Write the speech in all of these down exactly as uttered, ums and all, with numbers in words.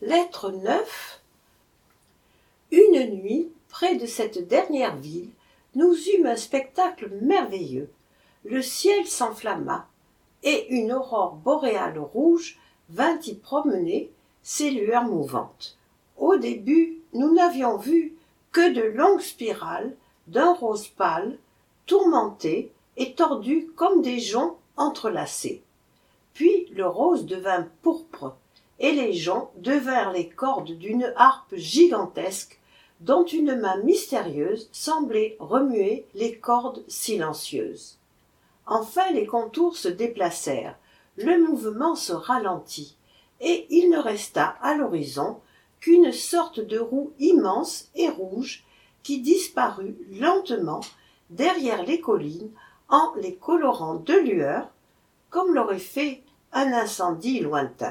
Lettre neuf. Une nuit, près de cette dernière ville, nous eûmes un spectacle merveilleux. Le ciel s'enflamma, et une aurore boréale rouge vint y promener ses lueurs mouvantes. Au début, nous n'avions vu que de longues spirales d'un rose pâle, tourmentées et tordues comme des joncs entrelacés. Puis le rose devint pourpre, et les joncs devinrent les cordes d'une harpe gigantesque dont une main mystérieuse semblait remuer les cordes silencieuses. Enfin les contours se déplacèrent, le mouvement se ralentit, et il ne resta à l'horizon qu'une sorte de roue immense et rouge qui disparut lentement derrière les collines en les colorant de lueur, comme l'aurait fait un incendie lointain.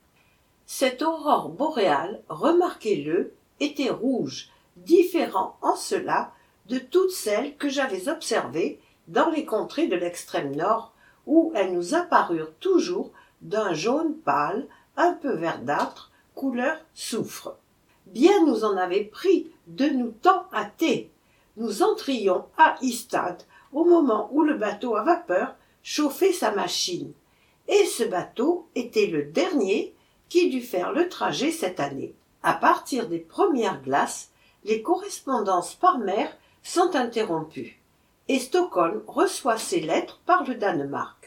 Cette aurore boréale, remarquez-le, était rouge, différent en cela de toutes celles que j'avais observées dans les contrées de l'extrême nord, où elles nous apparurent toujours d'un jaune pâle, un peu verdâtre, couleur soufre. Bien nous en avait pris de nous tant hâter. Nous entrions à Ystad au moment où le bateau à vapeur chauffait sa machine, et ce bateau était le dernier qui dut faire le trajet cette année. À partir des premières glaces, les correspondances par mer sont interrompues, et Stockholm reçoit ses lettres par le Danemark.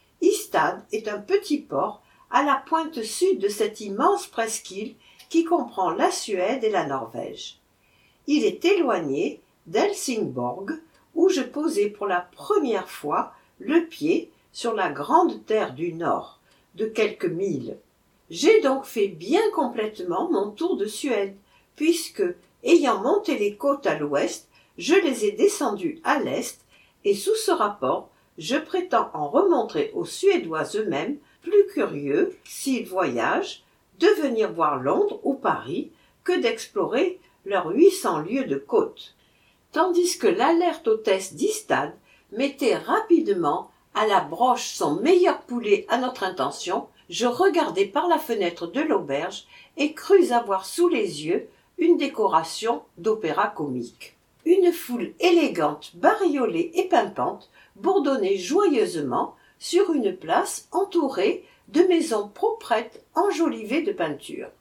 Ystad est un petit port à la pointe sud de cette immense presqu'île qui comprend la Suède et la Norvège. Il est éloigné d'Helsingborg, où je posai pour la première fois le pied sur la grande terre du Nord, de quelques milles. J'ai donc fait bien complètement mon tour de Suède, puisque, ayant monté les côtes à l'ouest, je les ai descendues à l'est, et sous ce rapport, je prétends en remontrer aux Suédois eux-mêmes, plus curieux, s'ils voyagent, de venir voir Londres ou Paris que d'explorer leurs huit cents lieues de côte. Tandis que l'alerte hôtesse d'Ystad mettait rapidement à la broche son meilleur poulet à notre intention, je regardai par la fenêtre de l'auberge et crus avoir sous les yeux une décoration d'opéra comique. Une foule élégante, bariolée et pimpante bourdonnait joyeusement sur une place entourée de maisons proprettes enjolivées de peintures.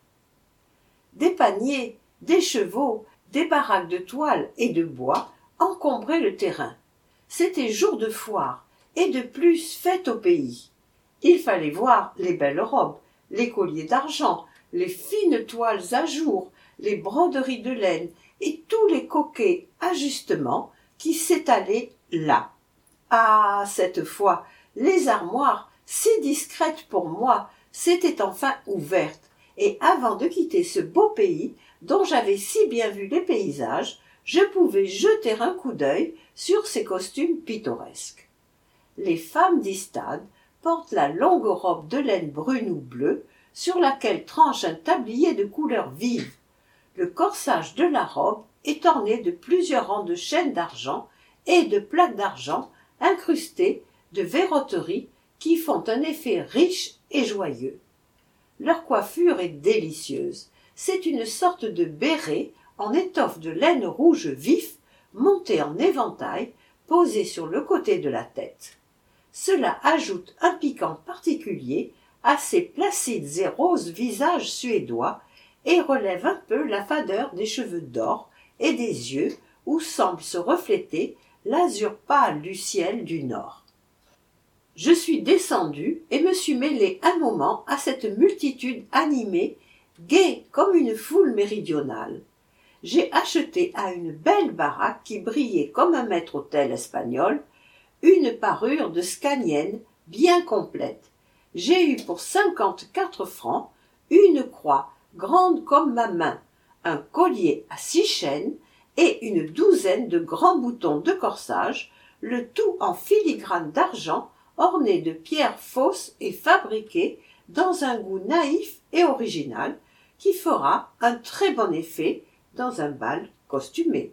Des paniers, des chevaux, des baraques de toile et de bois encombraient le terrain. C'était jour de foire, et de plus fête au pays. Il fallait voir les belles robes, les colliers d'argent, les fines toiles à jour, les broderies de laine et tous les coquets ajustements qui s'étalaient là. Ah, cette fois, les armoires, si discrètes pour moi, s'étaient enfin ouvertes, et avant de quitter ce beau pays, dont j'avais si bien vu les paysages, je pouvais jeter un coup d'œil sur ces costumes pittoresques. Les femmes d'Ystad portent la longue robe de laine brune ou bleue, sur laquelle tranche un tablier de couleurs vives. Le corsage de la robe est orné de plusieurs rangs de chaînes d'argent et de plaques d'argent incrustées de verroteries qui font un effet riche et joyeux. Leur coiffure est délicieuse. C'est une sorte de béret en étoffe de laine rouge vif, monté en éventail, posé sur le côté de la tête. Cela ajoute un piquant particulier à ces placides et roses visages suédois et relève un peu la fadeur des cheveux d'or et des yeux où semble se refléter l'azur pâle du ciel du nord. Je suis descendu et me suis mêlé un moment à cette multitude animée, gaie comme une foule méridionale. J'ai acheté à une belle baraque qui brillait comme un maître-autel espagnol une parure de scanienne bien complète. J'ai eu pour cinquante-quatre francs une croix grande comme ma main, un collier à six chaînes et une douzaine de grands boutons de corsage, le tout en filigrane d'argent orné de pierres fausses et fabriquées dans un goût naïf et original qui fera un très bon effet dans un bal costumé.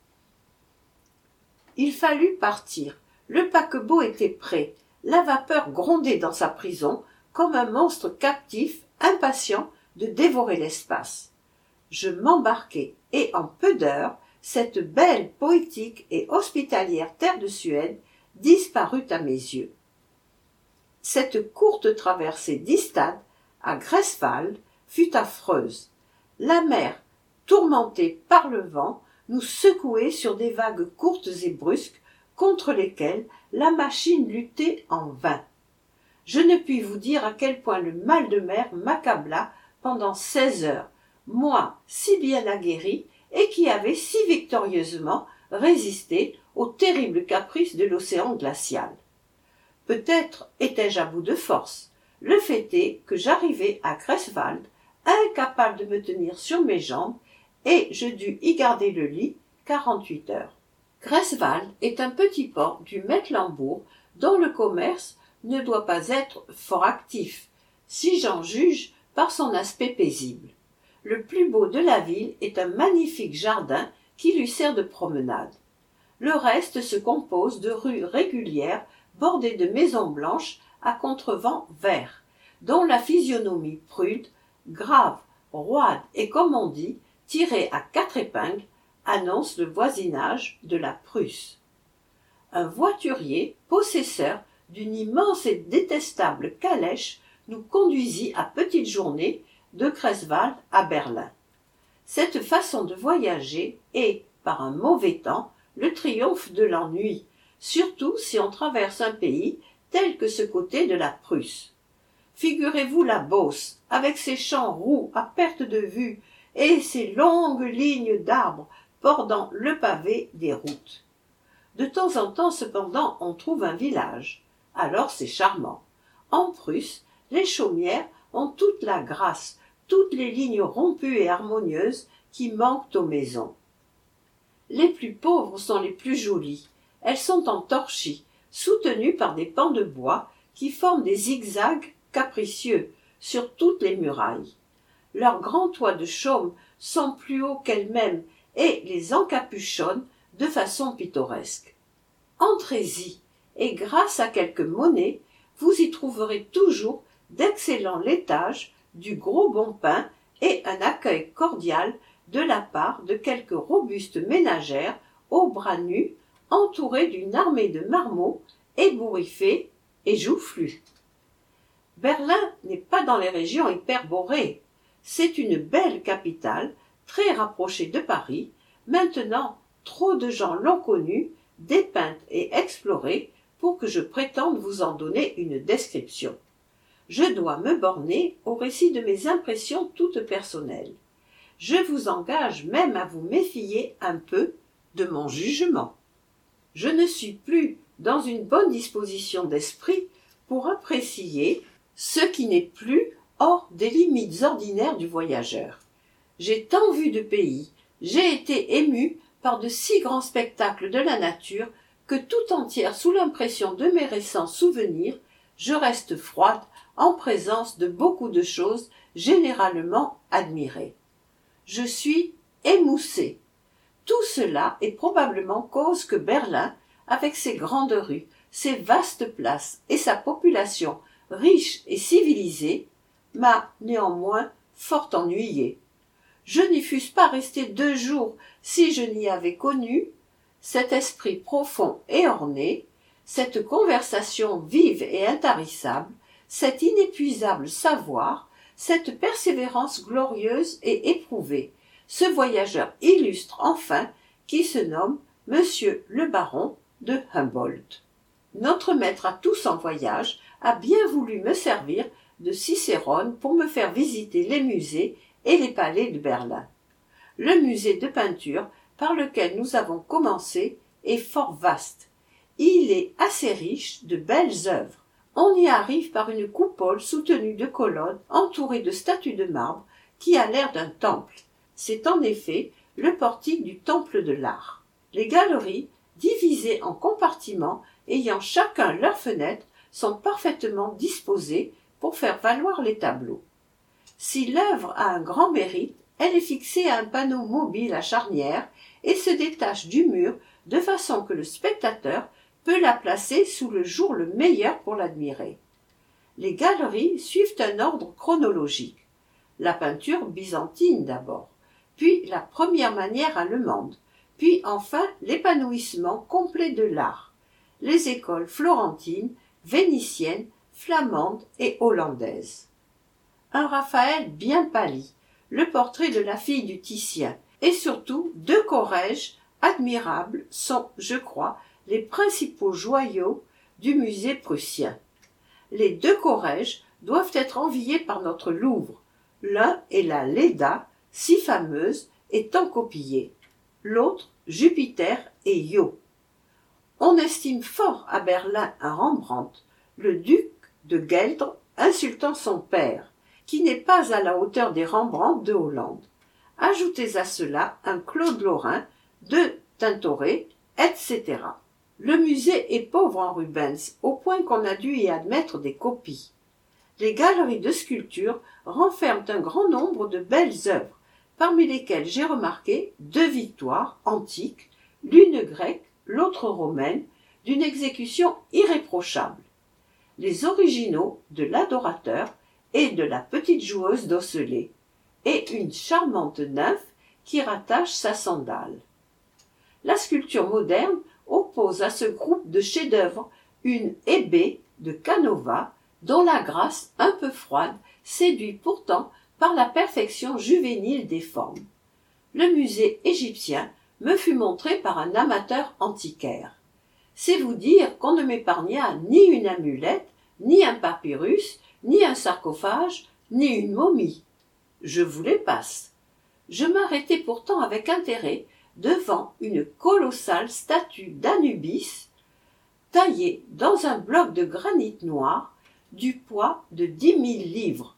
Il fallut partir. Le paquebot était prêt. La vapeur grondait dans sa prison comme un monstre captif, impatient de dévorer l'espace. Je m'embarquai, et en peu d'heures, cette belle, poétique et hospitalière terre de Suède disparut à mes yeux. Cette courte traversée d'Ystad à Greifswald fut affreuse. La mer, tourmentée par le vent, nous secouait sur des vagues courtes et brusques contre lesquelles la machine luttait en vain. Je ne puis vous dire à quel point le mal de mer m'accabla pendant seize heures, moi si bien aguerri et qui avais si victorieusement résisté aux terribles caprices de l'océan glacial. Peut-être étais-je à bout de force. Le fait est que j'arrivai à Greifswald, incapable de me tenir sur mes jambes, et je dus y garder le lit quarante-huit heures. Greifswald est un petit port du Mecklembourg dont le commerce ne doit pas être fort actif, si j'en juge par son aspect paisible. Le plus beau de la ville est un magnifique jardin qui lui sert de promenade. Le reste se compose de rues régulières bordées de maisons blanches à contrevents verts, dont la physionomie prude, grave, roide et, comme on dit, tirée à quatre épingles, annonce le voisinage de la Prusse. Un voiturier, possesseur d'une immense et détestable calèche, nous conduisit à petite journée de Greifswald à Berlin. Cette façon de voyager est, par un mauvais temps, le triomphe de l'ennui, surtout si on traverse un pays tel que ce côté de la Prusse. Figurez-vous la Beauce, avec ses champs roux à perte de vue et ses longues lignes d'arbres bordant le pavé des routes. De temps en temps, cependant, on trouve un village. Alors c'est charmant. En Prusse, les chaumières ont toute la grâce, toutes les lignes rompues et harmonieuses qui manquent aux maisons. Les plus pauvres sont les plus jolies. Elles sont en torchis, soutenues par des pans de bois qui forment des zigzags capricieux sur toutes les murailles. Leurs grands toits de chaume sont plus hauts qu'elles-mêmes et les encapuchonnent de façon pittoresque. Entrez-y, et grâce à quelques monnaies, vous y trouverez toujours d'excellents laitages, du gros bon pain et un accueil cordial de la part de quelques robustes ménagères aux bras nus, entourées d'une armée de marmots ébouriffés et joufflus. Berlin n'est pas dans les régions hyperborées. C'est une belle capitale, très rapprochée de Paris. Maintenant, trop de gens l'ont connue, dépeinte et explorée pour que je prétende vous en donner une description. Je dois me borner au récit de mes impressions toutes personnelles. Je vous engage même à vous méfier un peu de mon jugement. Je ne suis plus dans une bonne disposition d'esprit pour apprécier ce qui n'est plus hors des limites ordinaires du voyageur. J'ai tant vu de pays, j'ai été ému par de si grands spectacles de la nature que tout entière sous l'impression de mes récents souvenirs, je reste froide en présence de beaucoup de choses généralement admirées. Je suis émoussée. Tout cela est probablement cause que Berlin, avec ses grandes rues, ses vastes places et sa population riche et civilisée, m'a néanmoins fort ennuyée. Je n'y fusse pas resté deux jours si je n'y avais connu cet esprit profond et orné, cette conversation vive et intarissable, cet inépuisable savoir, cette persévérance glorieuse et éprouvée, ce voyageur illustre enfin qui se nomme Monsieur le baron de Humboldt. Notre maître à tous en voyage a bien voulu me servir de Cicérone pour me faire visiter les musées et les palais de Berlin. Le musée de peinture par lequel nous avons commencé est fort vaste. Il est assez riche de belles œuvres. On y arrive par une coupole soutenue de colonnes entourée de statues de marbre qui a l'air d'un temple. C'est en effet le portique du temple de l'art. Les galeries, divisées en compartiments ayant chacun leurs fenêtres, sont parfaitement disposées pour faire valoir les tableaux. Si l'œuvre a un grand mérite, elle est fixée à un panneau mobile à charnière et se détache du mur de façon que le spectateur peut la placer sous le jour le meilleur pour l'admirer. Les galeries suivent un ordre chronologique. la peinture byzantine d'abord, puis la première manière allemande, puis enfin l'épanouissement complet de l'art, les écoles florentines, vénitiennes, flamandes et hollandaises. Un Raphaël bien pâli, le portrait de la fille du Titien, et surtout deux Corrèges admirables sont, je crois, les principaux joyaux du musée prussien. Les deux Corrèges doivent être enviés par notre Louvre. L'un est la Léda, si fameuse et tant copiée. L'autre, Jupiter et Io. On estime fort à Berlin un Rembrandt, le duc de Gueldre insultant son père, qui n'est pas à la hauteur des Rembrandt de Hollande. Ajoutez à cela un Claude Lorrain, de Tintoret, et cetera. Le musée est pauvre en Rubens, au point qu'on a dû y admettre des copies. Les galeries de sculpture renferment un grand nombre de belles œuvres, parmi lesquelles j'ai remarqué deux victoires antiques, l'une grecque, l'autre romaine, d'une exécution irréprochable. Les originaux de l'Adorateur et de la petite joueuse d'osselets, et une charmante nymphe qui rattache sa sandale. La sculpture moderne oppose à ce groupe de chefs-d'œuvre une Hébé de Canova, dont la grâce un peu froide séduit pourtant par la perfection juvénile des formes. Le musée égyptien me fut montré par un amateur antiquaire. C'est vous dire qu'on ne m'épargna ni une amulette, ni un papyrus, ni un sarcophage, ni une momie. Je vous les passe. Je m'arrêtai pourtant avec intérêt devant une colossale statue d'Anubis, taillée dans un bloc de granit noir, du poids de dix mille livres.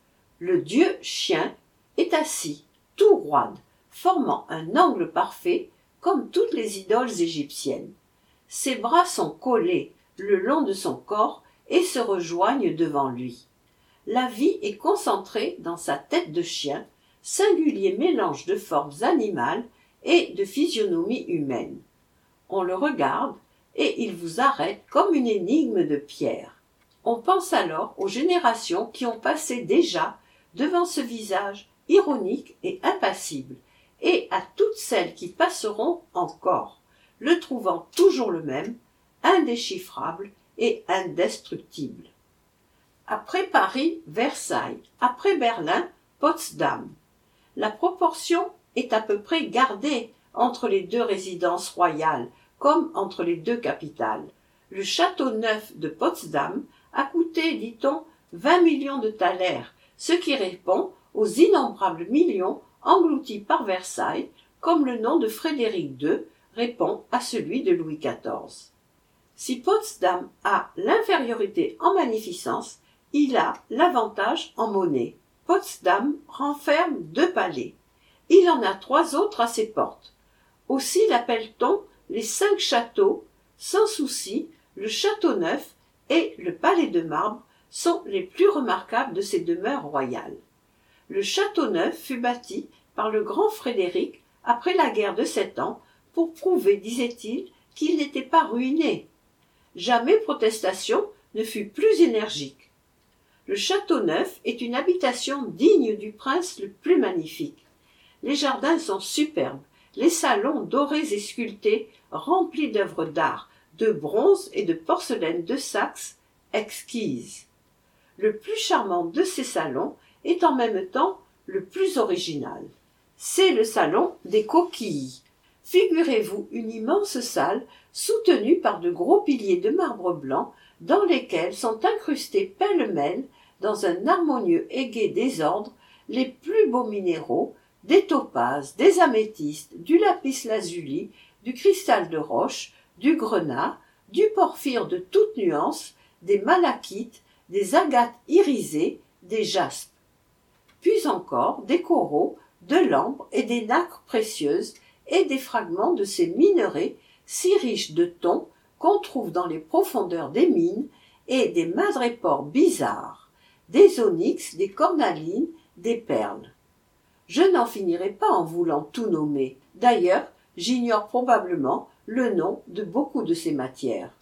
Le dieu chien est assis, tout roide, formant un angle parfait, comme toutes les idoles égyptiennes. Ses bras sont collés le long de son corps et se rejoignent devant lui. La vie est concentrée dans sa tête de chien, singulier mélange de formes animales et de physionomie humaine. On le regarde et il vous arrête comme une énigme de pierre. On pense alors aux générations qui ont passé déjà devant ce visage ironique et impassible, et à toutes celles qui passeront encore, le trouvant toujours le même, indéchiffrable et indestructible. Après Paris, Versailles, après Berlin, Potsdam. La proportion est à peu près gardée entre les deux résidences royales, comme entre les deux capitales. Le château neuf de Potsdam a coûté, dit-on, vingt millions de thalers, ce qui répond aux innombrables millions engloutis par Versailles, comme le nom de Frédéric deux répond à celui de Louis quatorze. Si Potsdam a l'infériorité en magnificence, il a l'avantage en monnaie. Potsdam renferme deux palais. Il en a trois autres à ses portes. Aussi l'appelle-t-on les cinq châteaux. Sans souci, le château neuf et le palais de marbre sont les plus remarquables de ces demeures royales. Le château neuf fut bâti par le grand Frédéric après la guerre de Sept Ans pour prouver, disait-il, qu'il n'était pas ruiné. Jamais protestation ne fut plus énergique. Le château neuf est une habitation digne du prince le plus magnifique. Les jardins sont superbes, les salons dorés et sculptés, remplis d'œuvres d'art, de bronze et de porcelaine de Saxe exquises. Le plus charmant de ces salons est en même temps le plus original. C'est le salon des coquilles. Figurez-vous une immense salle soutenue par de gros piliers de marbre blanc dans lesquels sont incrustés pêle-mêle, dans un harmonieux et gai désordre, les plus beaux minéraux, des topazes, des améthystes, du lapis-lazuli, du cristal de roche, du grenat, du porphyre de toutes nuances, des malachites, des agates irisées, des jaspes. Puis encore des coraux, de l'ambre et des nacres précieuses, et des fragments de ces minerais si riches de thon qu'on trouve dans les profondeurs des mines, et des madrépores bizarres, des onyx, des cornalines, des perles. Je n'en finirai pas en voulant tout nommer. D'ailleurs, j'ignore probablement le nom de beaucoup de ces matières.